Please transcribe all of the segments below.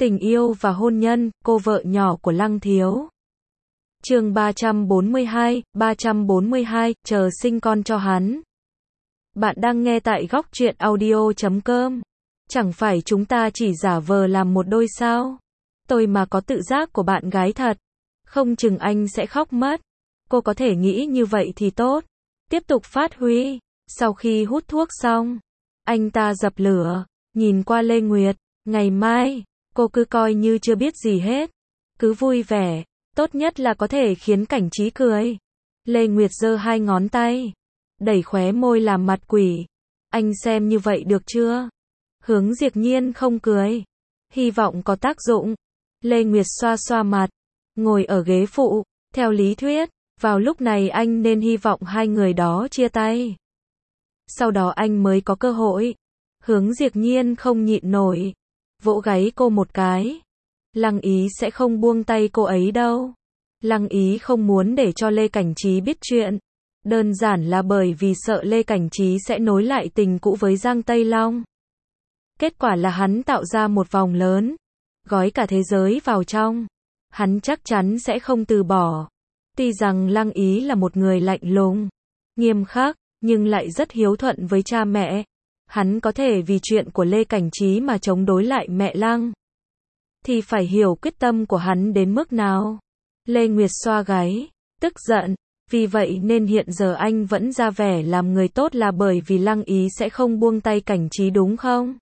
Tình yêu và hôn nhân, cô vợ nhỏ của Lăng Thiếu. Chương 342, chờ sinh con cho hắn. Bạn đang nghe tại góc truyện audio.com. Chẳng phải chúng ta chỉ giả vờ làm một đôi sao? Tôi mà có tự giác của bạn gái thật, không chừng anh sẽ khóc mất. Cô có thể nghĩ như vậy thì tốt. Tiếp tục phát huy. Sau khi hút thuốc xong, anh ta dập lửa, nhìn qua Lê Nguyệt. Ngày mai, cô cứ coi như chưa biết gì hết. Cứ vui vẻ, tốt nhất là có thể khiến Cảnh Trí cười. Lê Nguyệt giơ hai ngón tay, đẩy khóe môi làm mặt quỷ. Anh xem như vậy được chưa? Hướng Diệp Nhiên không cười. Hy vọng có tác dụng. Lê Nguyệt xoa xoa mặt, ngồi ở ghế phụ. Theo lý thuyết, vào lúc này anh nên hy vọng hai người đó chia tay. Sau đó anh mới có cơ hội. Hướng Diệp Nhiên không nhịn nổi, vỗ gáy cô một cái. Lăng Ý sẽ không buông tay cô ấy đâu. Lăng Ý không muốn để cho Lê Cảnh Trí biết chuyện. Đơn giản là bởi vì sợ Lê Cảnh Trí sẽ nối lại tình cũ với Giang Tây Long. Kết quả là hắn tạo ra một vòng lớn, gói cả thế giới vào trong. Hắn chắc chắn sẽ không từ bỏ. Tuy rằng Lăng Ý là một người lạnh lùng, nghiêm khắc, nhưng lại rất hiếu thuận với cha mẹ. Hắn có thể vì chuyện của Lê Cảnh Trí mà chống đối lại mẹ Lăng, thì phải hiểu quyết tâm của hắn đến mức nào. Lê Nguyệt xoa gáy, tức giận. Vì vậy nên hiện giờ anh vẫn ra vẻ làm người tốt là bởi vì Lăng Ý sẽ không buông tay Cảnh Trí đúng không?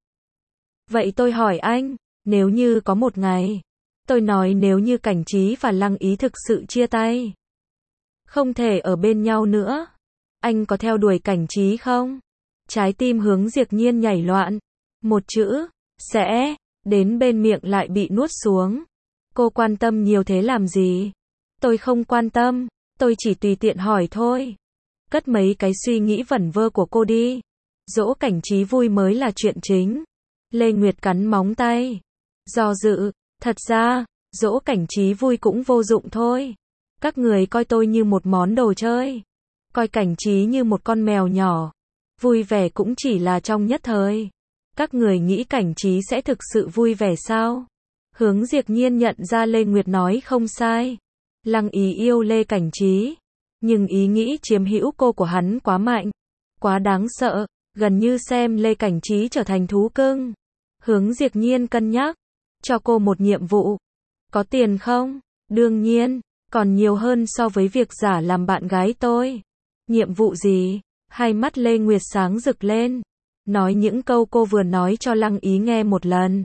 Vậy tôi hỏi anh, nếu như có một ngày, tôi nói nếu như Cảnh Trí và Lăng Ý thực sự chia tay, không thể ở bên nhau nữa, anh có theo đuổi Cảnh Trí không? Trái tim Hướng Diệp Nhiên nhảy loạn. Một chữ, sẽ, đến bên miệng lại bị nuốt xuống. Cô quan tâm nhiều thế làm gì? Tôi không quan tâm, tôi chỉ tùy tiện hỏi thôi. Cất mấy cái suy nghĩ vẩn vơ của cô đi. Dỗ Cảnh Trí vui mới là chuyện chính. Lê Nguyệt cắn móng tay, do dự. Thật ra, dỗ Cảnh Trí vui cũng vô dụng thôi. Các người coi tôi như một món đồ chơi, coi Cảnh Trí như một con mèo nhỏ. Vui vẻ cũng chỉ là trong nhất thời. Các người nghĩ Cảnh Trí sẽ thực sự vui vẻ sao? Hướng Diệp Nhiên nhận ra Lê Nguyệt nói không sai. Lăng Ý yêu Lê Cảnh Trí, nhưng ý nghĩ chiếm hữu cô của hắn quá mạnh, quá đáng sợ, gần như xem Lê Cảnh Trí trở thành thú cưng. Hướng Diệp Nhiên cân nhắc, cho cô một nhiệm vụ. Có tiền không? Đương nhiên, còn nhiều hơn so với việc giả làm bạn gái tôi. Nhiệm vụ gì? Hai mắt Lê Nguyệt sáng rực lên. Nói những câu cô vừa nói cho Lăng Ý nghe một lần.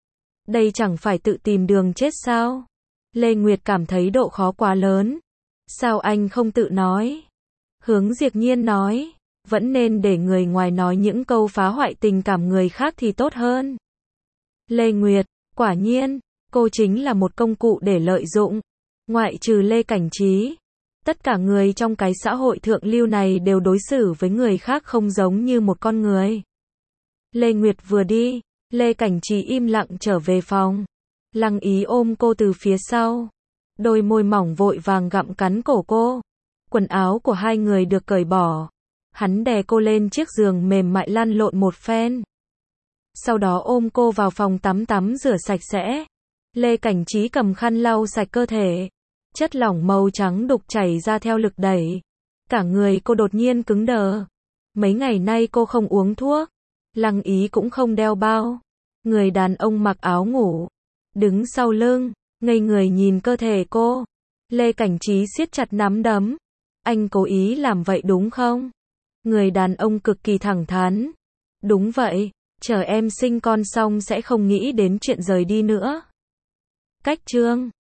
Đây chẳng phải tự tìm đường chết sao? Lê Nguyệt cảm thấy độ khó quá lớn. Sao anh không tự nói? Hướng Diệp Nhiên nói, vẫn nên để người ngoài nói những câu phá hoại tình cảm người khác thì tốt hơn. Lê Nguyệt, quả nhiên, cô chính là một công cụ để lợi dụng. Ngoại trừ Lê Cảnh Trí, tất cả người trong cái xã hội thượng lưu này đều đối xử với người khác không giống như một con người. Lê Nguyệt vừa đi, Lê Cảnh Trí im lặng trở về phòng. Lăng Ý ôm cô từ phía sau, đôi môi mỏng vội vàng gặm cắn cổ cô. Quần áo của hai người được cởi bỏ. Hắn đè cô lên chiếc giường mềm mại lăn lộn một phen. Sau đó ôm cô vào phòng tắm rửa sạch sẽ. Lê Cảnh Trí cầm khăn lau sạch cơ thể. Chất lỏng màu trắng đục chảy ra theo lực đẩy. Cả người cô đột nhiên cứng đờ. Mấy ngày nay cô không uống thuốc. Lăng Ý cũng không đeo bao. Người đàn ông mặc áo ngủ, đứng sau lưng, ngây người nhìn cơ thể cô. Lê Cảnh Trí siết chặt nắm đấm. Anh cố ý làm vậy đúng không? Người đàn ông cực kỳ thẳng thắn. Đúng vậy, chờ em sinh con xong sẽ không nghĩ đến chuyện rời đi nữa. Cách chương